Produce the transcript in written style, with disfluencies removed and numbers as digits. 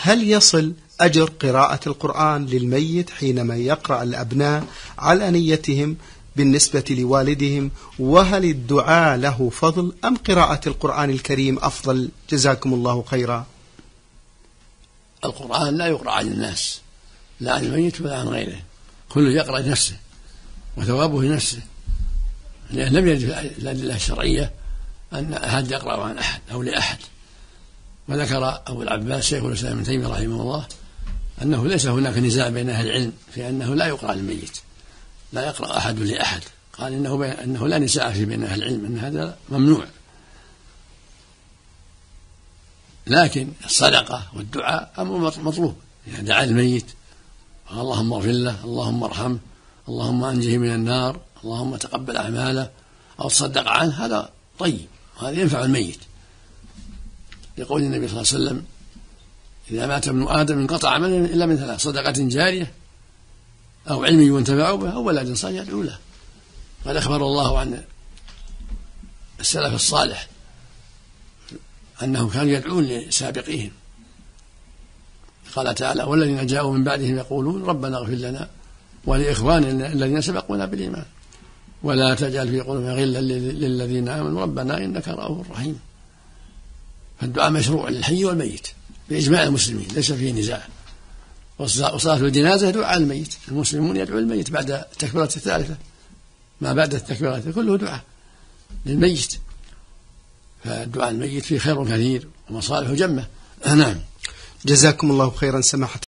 هل يصل أجر قراءة القرآن للميت حينما يقرأ الأبناء على نيتهم بالنسبة لوالدهم؟ وهل الدعاء له فضل أم قراءة القرآن الكريم أفضل؟ جزاكم الله خيرا. القرآن لا يقرأ عن الناس، لا عن الميت ولا عن غيره، كله يقرأ لنفسه وثوابه لنفسه، لأن لم يرد في الأدلة الشرعية أن أحد يقرأ عن أحد أو لأحد. وذكر أبو العباس شيخ الإسلام ابن تيمية رحمه الله أنه ليس هناك نزاع بين أهل العلم في أنه لا يقرأ للميت، لا يقرأ أحد لأحد، قال إنه لا نزاع في بين أهل العلم أن هذا ممنوع. لكن الصدقة والدعاء أمر مطلوب، إذا دعا الميت اللهم اغفر له، اللهم ارحمه، اللهم أنجه من النار، اللهم تقبل أعماله، أو تصدق عنه، هذا طيب وهذا ينفع الميت، يقول النبي صلى الله عليه وسلم إذا مات ابن آدم انقطع عمله إلا من ثلاث: صدقة جارية أو علم ينتفع به أو ولد صالح يدعو له. قد أخبر الله عن السلف الصالح أنهم كانوا يدعون لسابقيهم، قال تعالى: والذين جاءوا من بعدهم يقولون ربنا اغفر لنا ولإخواننا الذين سبقونا بالإيمان ولا تجعل في قلوبنا غلا للذين آمنوا ربنا إنك رؤوف رحيم. فالدعاء مشروع للحي والميت بإجماع المسلمين، ليس فيه نزاع. وصلاة الجنازة دعاء الميت، المسلمون يدعو الميت بعد التكبيرة الثالثة، ما بعد التكبيرة كله دعاء للميت، فالدعاء الميت فيه خير كثير ومصالح جمة. نعم. جزاكم الله خيرا سماحة